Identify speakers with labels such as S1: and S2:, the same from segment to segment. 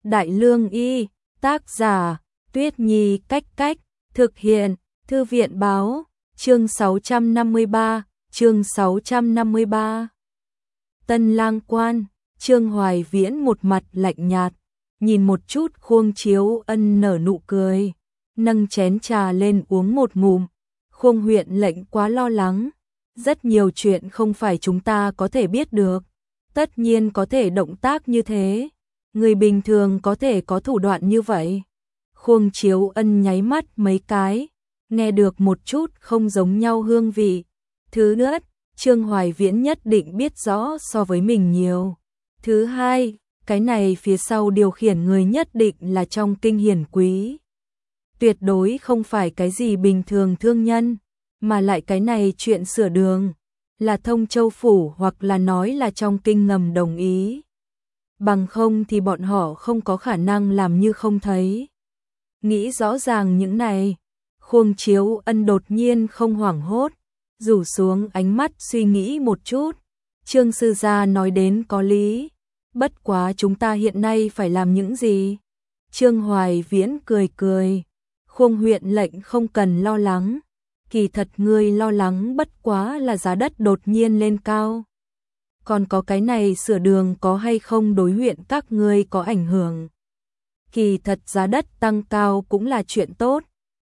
S1: Đại Lương Y, tác giả, Tuyết Nhi Cách, thực hiện, Thư viện báo, chương 653. Tân Lang Quan, Trương Hoài Viễn một mặt lạnh nhạt, nhìn một chút Khuông Chiếu Ân nở nụ cười, nâng chén trà lên uống một ngụm. Khuông huyện lệnh quá lo lắng, rất nhiều chuyện không phải chúng ta có thể biết được, tất nhiên có thể động tác như thế, người bình thường có thể có thủ đoạn như vậy. Khuông Chiếu Ân nháy mắt mấy cái, nghe được một chút không giống nhau hương vị. Thứ nhất, Trương Hoài Viễn nhất định biết rõ so với mình nhiều. Thứ hai, cái này phía sau điều khiển người nhất định là trong kinh hiển quý. Tuyệt đối không phải cái gì bình thường thương nhân, mà lại cái này chuyện sửa đường, là Thông Châu Phủ hoặc là nói là trong kinh ngầm đồng ý. Bằng không thì bọn họ không có khả năng làm như không thấy. Nghĩ rõ ràng những này, Khuông Chiếu Ân đột nhiên không hoảng hốt, rủ xuống ánh mắt suy nghĩ một chút. Trương sư gia nói đến có lý, bất quá chúng ta hiện nay phải làm những gì? Trương Hoài Viễn cười. Khuông huyện lệnh không cần lo lắng, kỳ thật ngươi lo lắng bất quá là giá đất đột nhiên lên cao. Còn có cái này sửa đường có hay không đối huyện các ngươi có ảnh hưởng. Kỳ thật giá đất tăng cao cũng là chuyện tốt,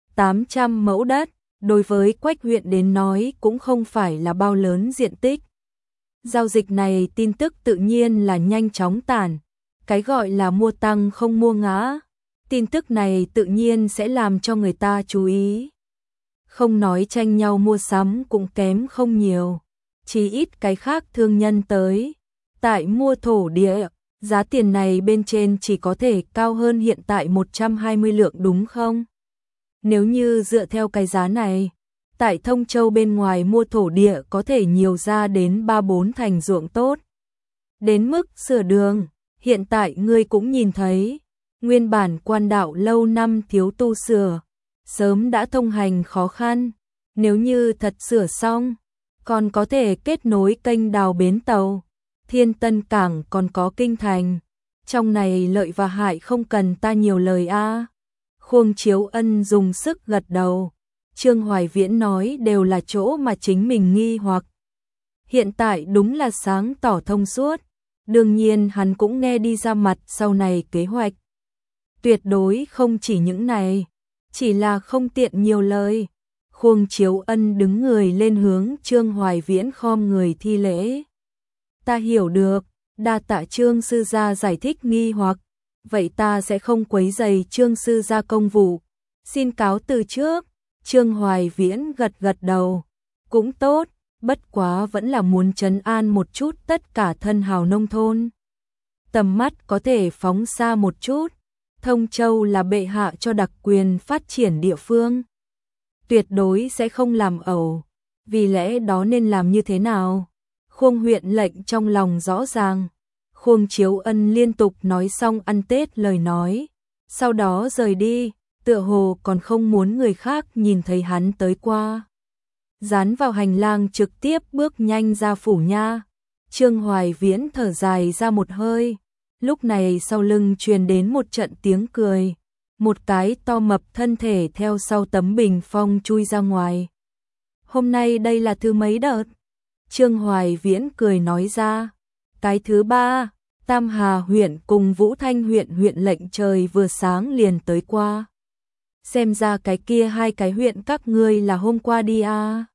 S1: 800 mẫu đất, đối với Quách huyện đến nói cũng không phải là bao lớn diện tích. Giao dịch này tin tức tự nhiên là nhanh chóng tản, cái gọi là mua tăng không mua ngã, tin tức này tự nhiên sẽ làm cho người ta chú ý. Không nói tranh nhau mua sắm cũng kém không nhiều, chỉ ít cái khác thương nhân tới, tại mua thổ địa, giá tiền này bên trên chỉ có thể cao hơn hiện tại 120 lượng đúng không? Nếu như dựa theo cái giá này, tại Thông Châu bên ngoài mua thổ địa có thể nhiều ra đến 3-4 thành ruộng tốt. Đến mức sửa đường, hiện tại ngươi cũng nhìn thấy, nguyên bản quan đạo lâu năm thiếu tu sửa, sớm đã thông hành khó khăn, nếu như thật sửa xong, còn có thể kết nối kênh đào bến tàu, Thiên Tân Cảng còn có kinh thành, trong này lợi và hại không cần ta nhiều lời a. Khuông Chiếu Ân dùng sức gật đầu. Trương Hoài Viễn nói đều là chỗ mà chính mình nghi hoặc. Hiện tại đúng là sáng tỏ thông suốt, đương nhiên hắn cũng nghe đi ra mặt sau này kế hoạch. Tuyệt đối không chỉ những này, chỉ là không tiện nhiều lời. Khuông Chiếu Ân đứng người lên hướng Trương Hoài Viễn khom người thi lễ. Ta hiểu được, đa tạ Trương sư gia giải thích nghi hoặc, vậy ta sẽ không quấy rầy Trương sư gia công vụ. Xin cáo từ trước. Trương Hoài Viễn gật đầu, cũng tốt, bất quá vẫn là muốn trấn an một chút tất cả thân hào nông thôn. Tầm mắt có thể phóng xa một chút, Thông Châu là bệ hạ cho đặc quyền phát triển địa phương. Tuyệt đối sẽ không làm ẩu, vì lẽ đó nên làm như thế nào? Khuông huyện lệnh trong lòng rõ ràng, Khuông Chiếu Ân liên tục nói xong ăn Tết lời nói, sau đó rời đi. Tựa hồ còn không muốn người khác nhìn thấy hắn tới qua. Dán vào hành lang trực tiếp bước nhanh ra phủ nha. Trương Hoài Viễn thở dài ra một hơi. Lúc này sau lưng truyền đến một trận tiếng cười. Một cái to mập thân thể theo sau tấm bình phong chui ra ngoài. Hôm nay đây là thứ mấy đợt? Trương Hoài Viễn cười nói ra. Cái thứ 3, Tam Hà huyện cùng Vũ Thanh huyện lệnh trời vừa sáng liền tới qua. Xem ra cái kia hai cái huyện các ngươi là hôm qua đi à.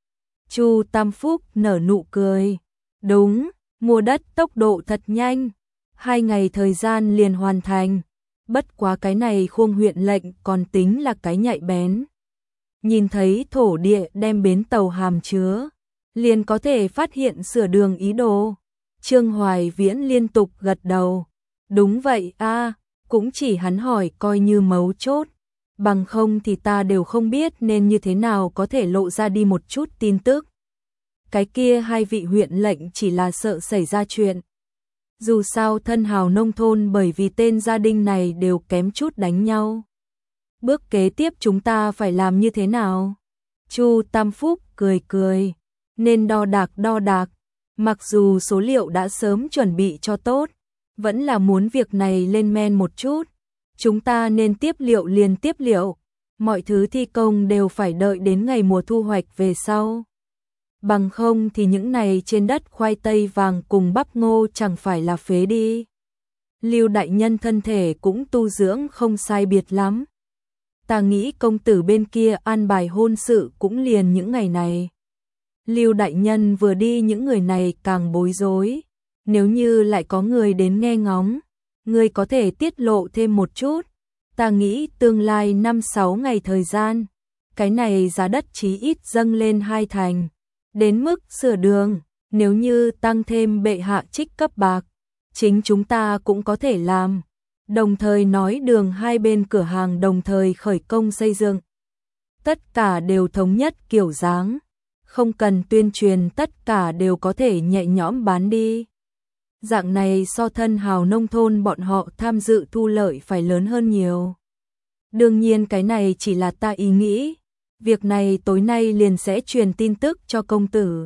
S1: Chu Tam Phúc nở nụ cười. Đúng, mua đất tốc độ thật nhanh. 2 ngày thời gian liền hoàn thành. Bất quá cái này Khuông huyện lệnh còn tính là cái nhạy bén. Nhìn thấy thổ địa đem bến tàu hàm chứa, liền có thể phát hiện sửa đường ý đồ. Trương Hoài Viễn liên tục gật đầu. Đúng vậy a, cũng chỉ hắn hỏi coi như mấu chốt. Bằng không thì ta đều không biết nên như thế nào có thể lộ ra đi một chút tin tức. Cái kia hai vị huyện lệnh chỉ là sợ xảy ra chuyện. Dù sao thân hào nông thôn bởi vì tên gia đình này đều kém chút đánh nhau. Bước kế tiếp chúng ta phải làm như thế nào? Chu Tam Phúc cười. Nên đo đạc. Mặc dù số liệu đã sớm chuẩn bị cho tốt, vẫn là muốn việc này lên men một chút. Chúng ta nên tiếp liệu liền tiếp liệu, mọi thứ thi công đều phải đợi đến ngày mùa thu hoạch về sau. Bằng không thì những này trên đất khoai tây vàng cùng bắp ngô chẳng phải là phế đi. Lưu đại nhân thân thể cũng tu dưỡng không sai biệt lắm. Ta nghĩ công tử bên kia an bài hôn sự cũng liền những ngày này. Lưu đại nhân vừa đi những người này càng bối rối. Nếu như lại có người đến nghe ngóng, người có thể tiết lộ thêm một chút. Ta nghĩ tương lai 5-6 ngày thời gian, cái này giá đất chí ít dâng lên 2 thành. Đến mức sửa đường, nếu như tăng thêm bệ hạ trích cấp bạc, chính chúng ta cũng có thể làm. Đồng thời nói đường hai bên cửa hàng đồng thời khởi công xây dựng. Tất cả đều thống nhất kiểu dáng, không cần tuyên truyền, tất cả đều có thể nhẹ nhõm bán đi. Dạng này so thân hào nông thôn bọn họ tham dự thu lợi phải lớn hơn nhiều. Đương nhiên cái này chỉ là ta ý nghĩ. Việc này tối nay liền sẽ truyền tin tức cho công tử.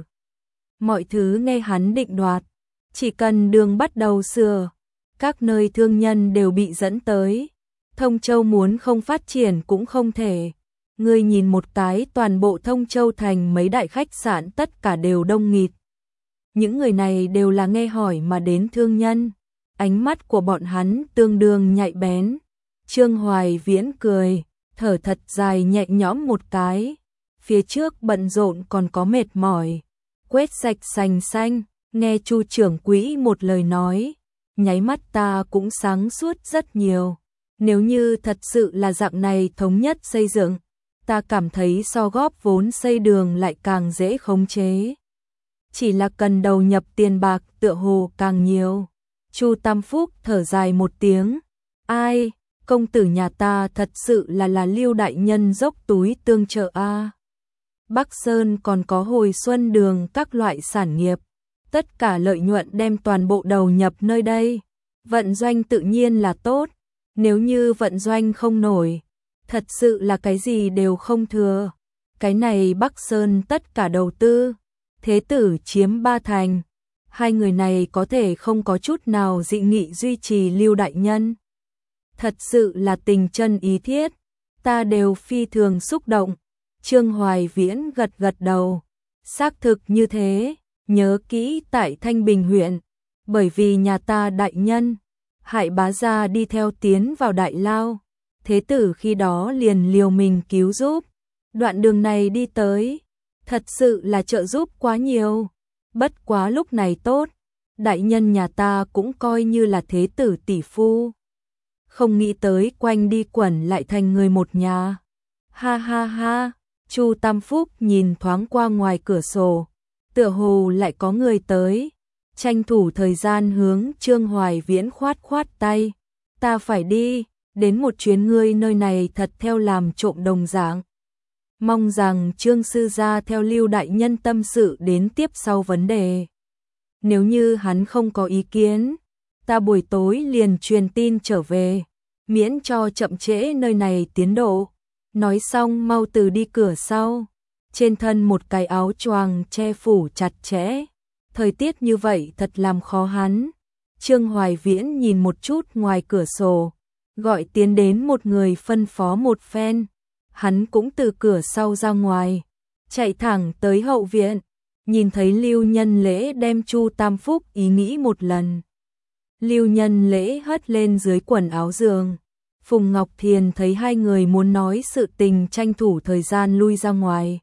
S1: Mọi thứ nghe hắn định đoạt. Chỉ cần đường bắt đầu sửa, các nơi thương nhân đều bị dẫn tới. Thông Châu muốn không phát triển cũng không thể. Ngươi nhìn một cái, toàn bộ Thông Châu thành mấy đại khách sạn tất cả đều đông nghịt. Những người này đều là nghe hỏi mà đến thương nhân. Ánh mắt của bọn hắn tương đương nhạy bén. Trương Hoài Viễn cười, thở thật dài nhẹ nhõm một cái. Phía trước bận rộn còn có mệt mỏi. Quét sạch sành xanh, nghe Chu trưởng quỹ một lời nói, nháy mắt ta cũng sáng suốt rất nhiều. Nếu như thật sự là dạng này thống nhất xây dựng, ta cảm thấy so góp vốn xây đường lại càng dễ khống chế. Chỉ là cần đầu nhập tiền bạc tựa hồ càng nhiều. Chu Tam Phúc thở dài một tiếng. Ai, công tử nhà ta thật sự là Lưu đại nhân dốc túi tương trợ a. Bắc Sơn còn có Hồi Xuân đường các loại sản nghiệp. Tất cả lợi nhuận đem toàn bộ đầu nhập nơi đây. Vận doanh tự nhiên là tốt. Nếu như vận doanh không nổi, thật sự là cái gì đều không thừa. Cái này Bắc Sơn tất cả đầu tư. Thế tử chiếm 3 thành. Hai người này có thể không có chút nào dị nghị duy trì Lưu đại nhân. Thật sự là tình chân ý thiết. Ta đều phi thường xúc động. Trương Hoài Viễn gật gật đầu. Xác thực như thế. Nhớ kỹ tại Thanh Bình huyện. Bởi vì nhà ta đại nhân Hại bá gia đi theo tiến vào đại lao. Thế tử khi đó liền liều mình cứu giúp. Đoạn đường này đi tới, thật sự là trợ giúp quá nhiều. Bất quá lúc này tốt, đại nhân nhà ta cũng coi như là thế tử tỷ phu. Không nghĩ tới quanh đi quẩn lại thành người một nhà. Ha ha ha, Chu Tam Phúc nhìn thoáng qua ngoài cửa sổ, tựa hồ lại có người tới. Tranh thủ thời gian hướng Trương Hoài Viễn khoát khoát tay. Ta phải đi, đến một chuyến, ngươi nơi này thật theo làm trộm đồng dạng. Mong rằng Trương sư gia theo Lưu đại nhân tâm sự đến tiếp sau vấn đề. Nếu như hắn không có ý kiến, ta buổi tối liền truyền tin trở về, miễn cho chậm trễ nơi này tiến độ. Nói xong mau từ đi cửa sau, trên thân một cái áo choàng che phủ chặt chẽ. Thời tiết như vậy thật làm khó hắn. Trương Hoài Viễn nhìn một chút ngoài cửa sổ, gọi tiến đến một người phân phó một phen. Hắn cũng từ cửa sau ra ngoài, chạy thẳng tới hậu viện, nhìn thấy Lưu Nhân Lễ đem Chu Tam Phúc ý nghĩ một lần. Lưu Nhân Lễ hất lên dưới quần áo giường. Phùng Ngọc Thiền thấy hai người muốn nói sự tình, tranh thủ thời gian lui ra ngoài.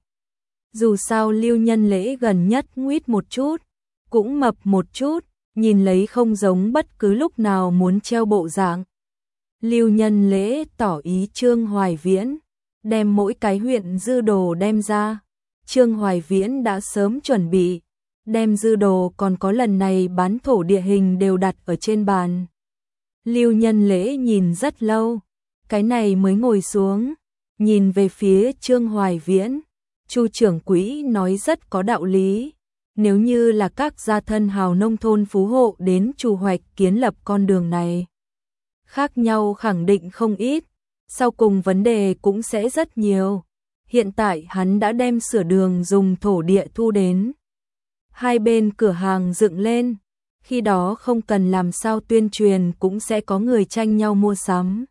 S1: Dù sao Lưu Nhân Lễ gần nhất nguýt một chút, cũng mập một chút, nhìn lấy không giống bất cứ lúc nào muốn treo bộ dạng. Lưu Nhân Lễ tỏ ý Trương Hoài Viễn đem mỗi cái huyện dư đồ đem ra. Trương Hoài Viễn đã sớm chuẩn bị, đem dư đồ còn có lần này bán thổ địa hình đều đặt ở trên bàn. Lưu Nhân Lễ nhìn rất lâu, cái này mới ngồi xuống, nhìn về phía Trương Hoài Viễn. Chu trưởng quỹ nói rất có đạo lý. Nếu như là các gia thân hào nông thôn phú hộ đến chủ hoạch kiến lập con đường này, khác nhau khẳng định không ít, sau cùng vấn đề cũng sẽ rất nhiều. Hiện tại hắn đã đem sửa đường dùng thổ địa thu đến. Hai bên cửa hàng dựng lên, Khi đó không cần làm sao tuyên truyền cũng sẽ có người tranh nhau mua sắm.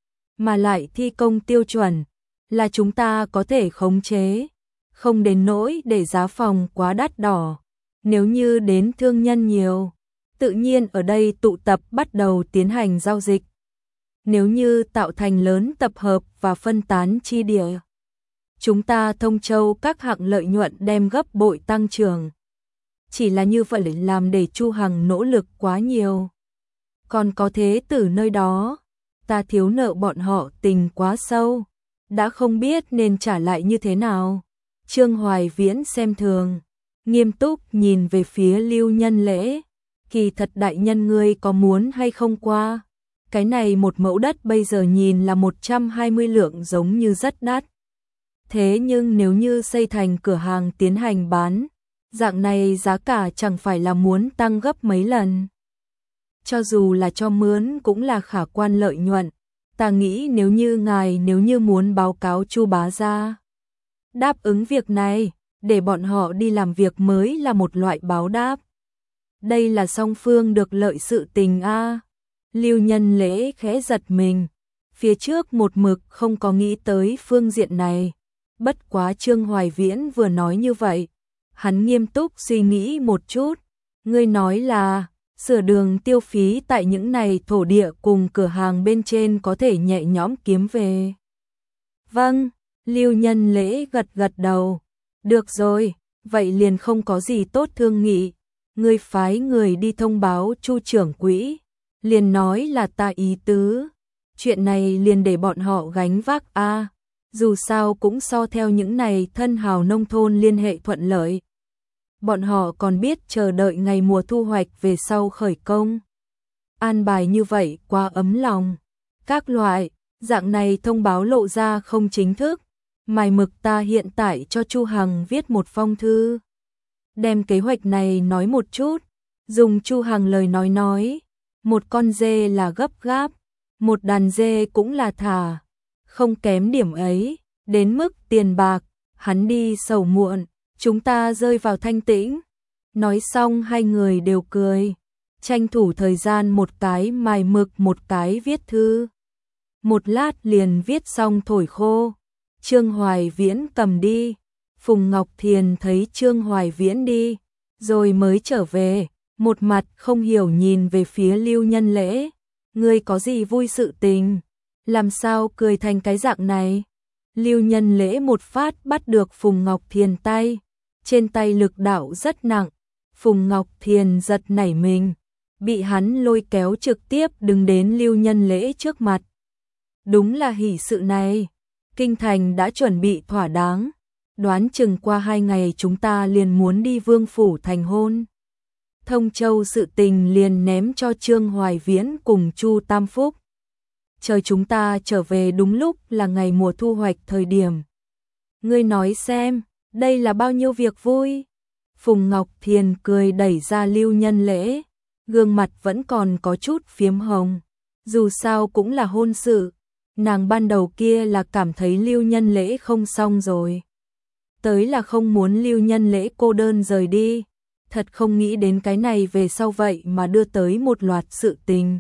S1: Mà lại thi công tiêu chuẩn là chúng ta có thể khống chế, không đến nỗi để giá phòng quá đắt đỏ. Nếu như đến thương nhân nhiều, tự nhiên ở đây tụ tập bắt đầu tiến hành giao dịch. Nếu như tạo thành lớn tập hợp và phân tán chi địa, chúng ta Thông Châu các hạng lợi nhuận đem gấp bội tăng trưởng. Chỉ là như vậy làm để Chu Hằng nỗ lực quá nhiều. Còn có thế tử nơi đó, ta thiếu nợ bọn họ tình quá sâu, đã không biết nên trả lại như thế nào. Trương Hoài Viễn xem thường, nghiêm túc nhìn về phía Lưu Nhân Lễ. Kỳ thật đại nhân ngươi có muốn hay không qua? Cái này một mẫu đất bây giờ nhìn là 120 lượng giống như rất đắt. Thế nhưng nếu như xây thành cửa hàng tiến hành bán, dạng này giá cả chẳng phải là muốn tăng gấp mấy lần. Cho dù là cho mướn cũng là khả quan lợi nhuận. Ta nghĩ nếu như muốn báo cáo Chu bá gia đáp ứng việc này, để bọn họ đi làm việc mới là một loại báo đáp. Đây là song phương được lợi sự tình a. Lưu Nhân Lễ khẽ giật mình, phía trước một mực không có nghĩ tới phương diện này. Bất quá Trương Hoài Viễn vừa nói như vậy, hắn nghiêm túc suy nghĩ một chút. Ngươi nói là sửa đường tiêu phí tại những này thổ địa cùng cửa hàng bên trên có thể nhẹ nhõm kiếm về. Vâng, Lưu Nhân Lễ gật gật đầu. Được rồi, vậy liền không có gì tốt thương nghị. Ngươi phái người đi thông báo Chu trưởng quỹ, liền nói là ta ý tứ. Chuyện này liền để bọn họ gánh vác a. Dù sao cũng so theo những này thân hào nông thôn liên hệ thuận lợi. Bọn họ còn biết chờ đợi ngày mùa thu hoạch về sau khởi công. An bài như vậy quá ấm lòng. Các loại, dạng này thông báo lộ ra không chính thức. Mài mực ta hiện tại cho Chu Hằng viết một phong thư. Đem kế hoạch này nói một chút. Dùng Chu Hằng lời nói. Một con dê là gấp gáp. Một đàn dê cũng là thả. Không kém điểm ấy. Đến mức tiền bạc, hắn đi sầu muộn. Chúng ta rơi vào thanh tĩnh. Nói xong hai người đều cười. Tranh thủ thời gian một cái mài mực một cái viết thư. Một lát liền viết xong thổi khô. Trương Hoài Viễn cầm đi. Phùng Ngọc Thiền thấy Trương Hoài Viễn đi, rồi mới trở về. Một mặt không hiểu nhìn về phía Lưu Nhân Lễ. Ngươi có gì vui sự tình? Làm sao cười thành cái dạng này? Lưu Nhân Lễ một phát bắt được Phùng Ngọc Thiền tay. Trên tay lực đạo rất nặng. Phùng Ngọc Thiền giật nảy mình. Bị hắn lôi kéo trực tiếp đứng đến Lưu Nhân Lễ trước mặt. Đúng là hỷ sự này. Kinh thành đã chuẩn bị thỏa đáng. Đoán chừng qua 2 ngày chúng ta liền muốn đi Vương phủ thành hôn. Thông Châu sự tình liền ném cho Trương Hoài Viễn cùng Chu Tam Phúc. Chờ chúng ta trở về đúng lúc là ngày mùa thu hoạch thời điểm. Ngươi nói xem, đây là bao nhiêu việc vui. Phùng Ngọc Thiền cười đẩy ra Lưu Nhân Lễ, gương mặt vẫn còn có chút phiếm hồng. Dù sao cũng là hôn sự, nàng ban đầu kia là cảm thấy Lưu Nhân Lễ không xong rồi. Tới là không muốn Lưu Nhân Lễ cô đơn rời đi. Thật không nghĩ đến cái này về sau vậy mà đưa tới một loạt sự tình.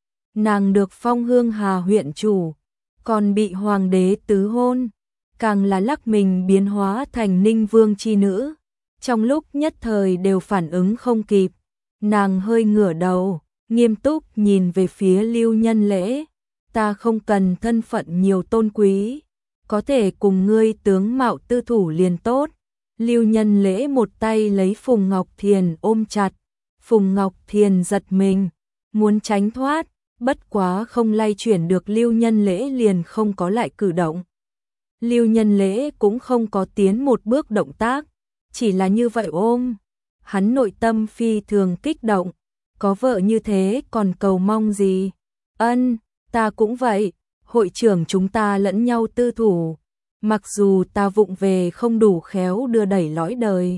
S1: Nàng được phong Hương Hà huyện chủ, còn bị hoàng đế tứ hôn, càng là lắc mình biến hóa thành Ninh Vương chi nữ. Trong lúc nhất thời đều phản ứng không kịp, nàng hơi ngửa đầu, nghiêm túc nhìn về phía Lưu Nhân Lễ. Ta không cần thân phận nhiều tôn quý, có thể cùng ngươi tướng mạo tư thủ liền tốt. Lưu Nhân Lễ một tay lấy Phùng Ngọc Thiền ôm chặt. Phùng Ngọc Thiền giật mình, muốn tránh thoát, bất quá không lay chuyển được Lưu Nhân Lễ liền không có lại cử động. Lưu Nhân Lễ cũng không có tiến một bước động tác, chỉ là như vậy ôm. Hắn nội tâm phi thường kích động, có vợ như thế còn cầu mong gì? Ân, ta cũng vậy, hội trưởng chúng ta lẫn nhau tư thủ. Mặc dù ta vụng về không đủ khéo đưa đẩy lõi đời,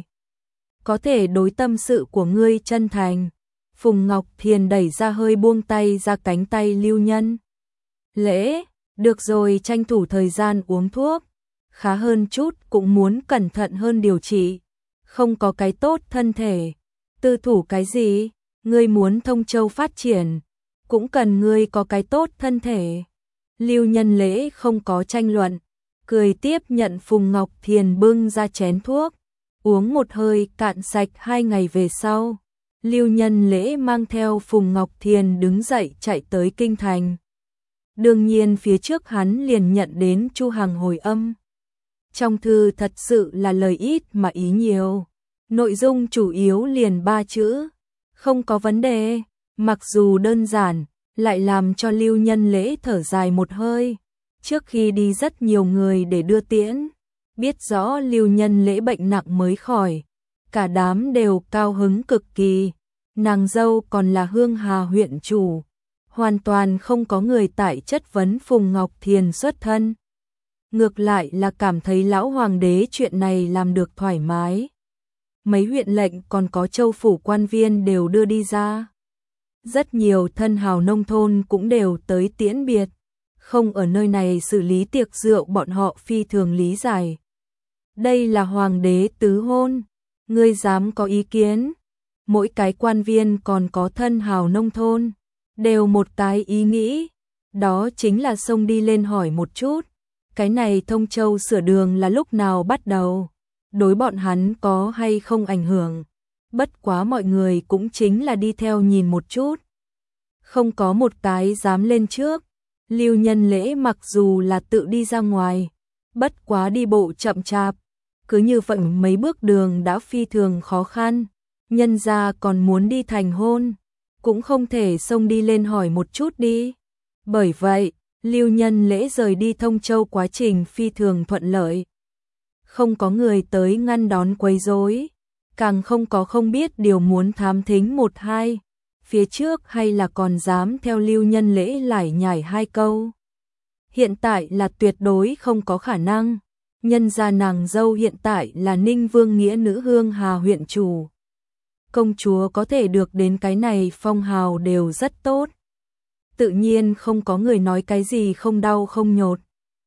S1: có thể đối tâm sự của ngươi chân thành. Phùng Ngọc Thiền đẩy ra hơi buông tay ra cánh tay Lưu Nhân Lễ. Được rồi, tranh thủ thời gian uống thuốc. Khá hơn chút cũng muốn cẩn thận hơn điều trị. Không có cái tốt thân thể. Tư thủ cái gì? Ngươi muốn Thông Châu phát triển, cũng cần ngươi có cái tốt thân thể. Lưu Nhân Lễ không có tranh luận, cười tiếp nhận Phùng Ngọc Thiền bưng ra chén thuốc, uống một hơi cạn sạch. 2 ngày về sau, Lưu Nhân Lễ mang theo Phùng Ngọc Thiền đứng dậy chạy tới kinh thành. Đương nhiên phía trước hắn liền nhận đến Chu Hằng hồi âm. Trong thư thật sự là lời ít mà ý nhiều, nội dung chủ yếu liền 3 chữ, không có vấn đề. Mặc dù đơn giản, lại làm cho Lưu Nhân Lễ thở dài một hơi. Trước khi đi rất nhiều người để đưa tiễn, biết rõ Lưu Nhân Lễ bệnh nặng mới khỏi, cả đám đều cao hứng cực kỳ. Nàng dâu còn là Hương Hà huyện chủ, hoàn toàn không có người tại chất vấn Phùng Ngọc Thiền xuất thân. Ngược lại là cảm thấy lão hoàng đế chuyện này làm được thoải mái. Mấy huyện lệnh còn có châu phủ quan viên đều đưa đi ra. Rất nhiều thân hào nông thôn cũng đều tới tiễn biệt, không ở nơi này xử lý tiệc rượu bọn họ phi thường lý giải. Đây là hoàng đế tứ hôn, ngươi dám có ý kiến? Mỗi cái quan viên còn có thân hào nông thôn, đều một cái ý nghĩ, đó chính là xông đi lên hỏi một chút, cái này Thông Châu sửa đường là lúc nào bắt đầu, đối bọn hắn có hay không ảnh hưởng. Bất quá mọi người cũng chính là đi theo nhìn một chút, không có một cái dám lên trước. Lưu Nhân Lễ mặc dù là tự đi ra ngoài, bất quá đi bộ chậm chạp, cứ như vậy mấy bước đường đã phi thường khó khăn, nhân gia còn muốn đi thành hôn, cũng không thể xông đi lên hỏi một chút đi. Bởi vậy, Lưu Nhân Lễ rời đi Thông Châu quá trình phi thường thuận lợi. Không có người tới ngăn đón quấy rối, càng không có không biết điều muốn thám thính một hai, phía trước hay là còn dám theo Lưu Nhân Lễ lải nhải 2 câu. Hiện tại là tuyệt đối không có khả năng, nhân gia nàng dâu hiện tại là Ninh Vương nghĩa nữ Hương Hà huyện chủ. Công chúa có thể được đến cái này phong hào đều rất tốt. Tự nhiên không có người nói cái gì không đau không nhột.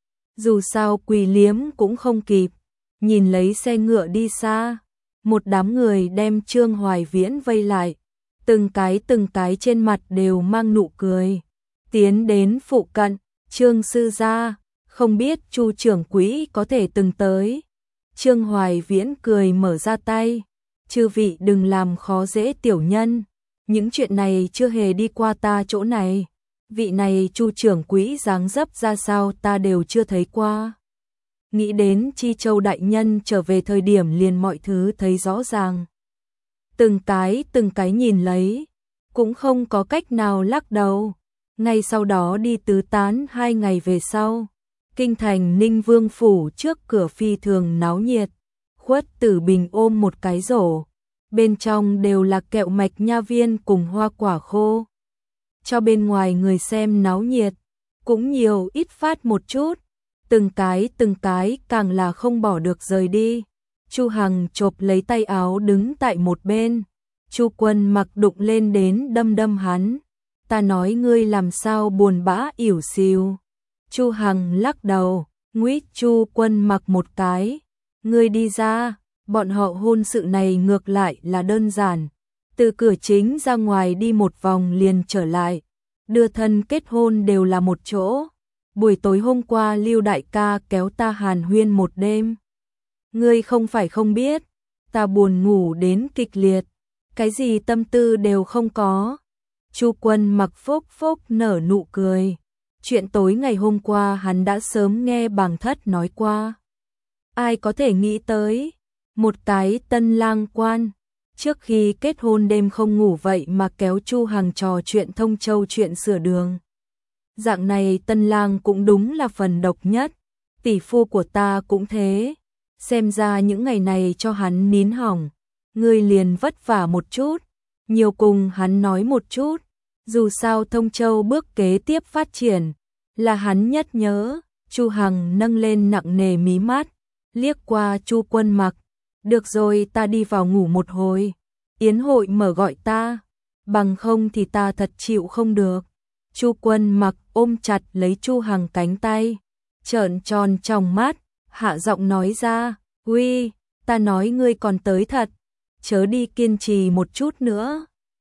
S1: Dù sao quỳ liếm cũng không kịp, nhìn lấy xe ngựa đi xa, một đám người đem Trương Hoài Viễn vây lại, từng cái trên mặt đều mang nụ cười. Tiến đến phụ cận, Trương sư gia, không biết Chu trưởng quỹ có thể từng tới. Trương Hoài Viễn cười mở ra tay, chư vị đừng làm khó dễ tiểu nhân, những chuyện này chưa hề đi qua ta chỗ này. Vị này Chu trưởng quỹ dáng dấp ra sao ta đều chưa thấy qua. Nghĩ đến Chi Châu đại nhân trở về thời điểm liền mọi thứ thấy rõ ràng. Từng cái nhìn lấy, cũng không có cách nào lắc đầu. Ngay sau đó đi tứ tán 2 ngày về sau, kinh thành Ninh Vương phủ trước cửa phi thường náo nhiệt. Khuất Tử Bình ôm một cái rổ, bên trong đều là kẹo mạch nha viên cùng hoa quả khô. Cho bên ngoài người xem náo nhiệt, cũng nhiều ít phát một chút, từng cái càng là không bỏ được rời đi. Chu Hằng chộp lấy tay áo đứng tại một bên, Chu Quân Mặc đụng lên đến đâm hắn. Ta nói ngươi làm sao buồn bã ỉu xìu. Chu Hằng lắc đầu, nguyết Chu Quân Mặc một cái. Ngươi đi ra, bọn họ hôn sự này ngược lại là đơn giản. Từ cửa chính ra ngoài đi một vòng liền trở lại. Đưa thân kết hôn đều là một chỗ. Buổi tối hôm qua Lưu đại ca kéo ta hàn huyên một đêm. Ngươi không phải không biết, ta buồn ngủ đến kịch liệt, cái gì tâm tư đều không có. Chu Quân Mặc phốc phốc nở nụ cười. Chuyện tối ngày hôm qua hắn đã sớm nghe Bàng Thất nói qua. Ai có thể nghĩ tới, một cái tân lang quan, trước khi kết hôn đêm không ngủ vậy mà kéo Chu Hằng trò chuyện Thông Châu chuyện sửa đường. Dạng này tân lang cũng đúng là phần độc nhất, tỷ phu của ta cũng thế. Xem ra những ngày này cho hắn nín hỏng, ngươi liền vất vả một chút, nhiều cùng hắn nói một chút, dù sao Thông Châu bước kế tiếp phát triển, là hắn nhất nhớ. Chu Hằng nâng lên nặng nề mí mắt, liếc qua Chu Quân Mặc, được rồi ta đi vào ngủ một hồi, yến hội mở gọi ta, bằng không thì ta thật chịu không được. Chu Quân Mặc ôm chặt lấy Chu Hằng cánh tay, trợn tròn trong mắt, hạ giọng nói ra, uy, ta nói ngươi còn tới thật, chớ đi kiên trì một chút nữa.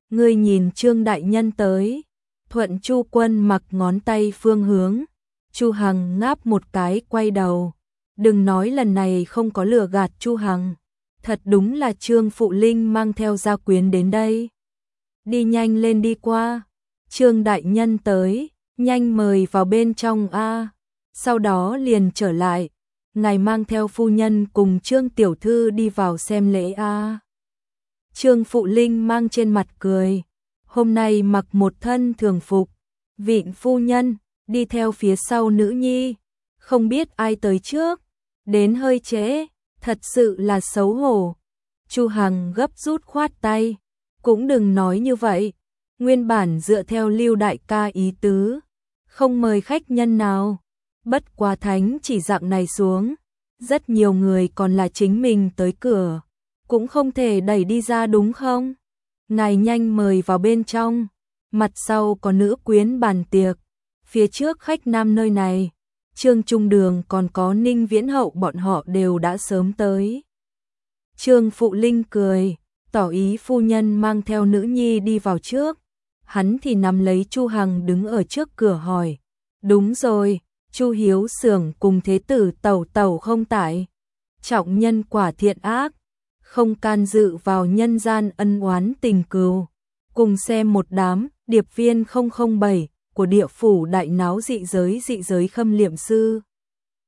S1: Ngươi nhìn Trương đại nhân tới. Thuận Chu Quân mặc ngón tay phương hướng. Chu Hằng ngáp một cái quay đầu. Đừng nói lần này không có lừa gạt Chu Hằng. Thật đúng là Trương Phụ Linh mang theo gia quyến đến đây. Đi nhanh lên đi qua. Trương đại nhân tới, nhanh mời vào bên trong a. Sau đó liền trở lại, ngài mang theo phu nhân cùng Trương tiểu thư đi vào xem lễ a. Trương Phụ Linh mang trên mặt cười, hôm nay mặc một thân thường phục, Vịn phu nhân đi theo phía sau nữ nhi, không biết ai tới trước, đến hơi trễ, thật sự là xấu hổ. Chu Hằng gấp rút khoát tay, cũng đừng nói như vậy, nguyên bản dựa theo Lưu đại ca ý tứ, không mời khách nhân nào, bất quá thánh chỉ dạng này xuống, rất nhiều người còn là chính mình tới cửa, cũng không thể đẩy đi ra đúng không? Ngài nhanh mời vào bên trong, mặt sau có nữ quyến bàn tiệc, phía trước khách nam nơi này, Trương Trung Đường còn có Ninh Viễn Hậu bọn họ đều đã sớm tới. Trương Phụ Linh cười, tỏ ý phu nhân mang theo nữ nhi đi vào trước, hắn thì nắm lấy Chu Hằng đứng ở trước cửa hỏi, đúng rồi, Chu Hiếu Xưởng cùng thế tử Tẩu Tẩu không tại, trọng nhân quả thiện ác, không can dự vào nhân gian ân oán tình cừu, cùng xem một đám điệp viên 007 của địa phủ đại náo dị giới khâm liệm sư.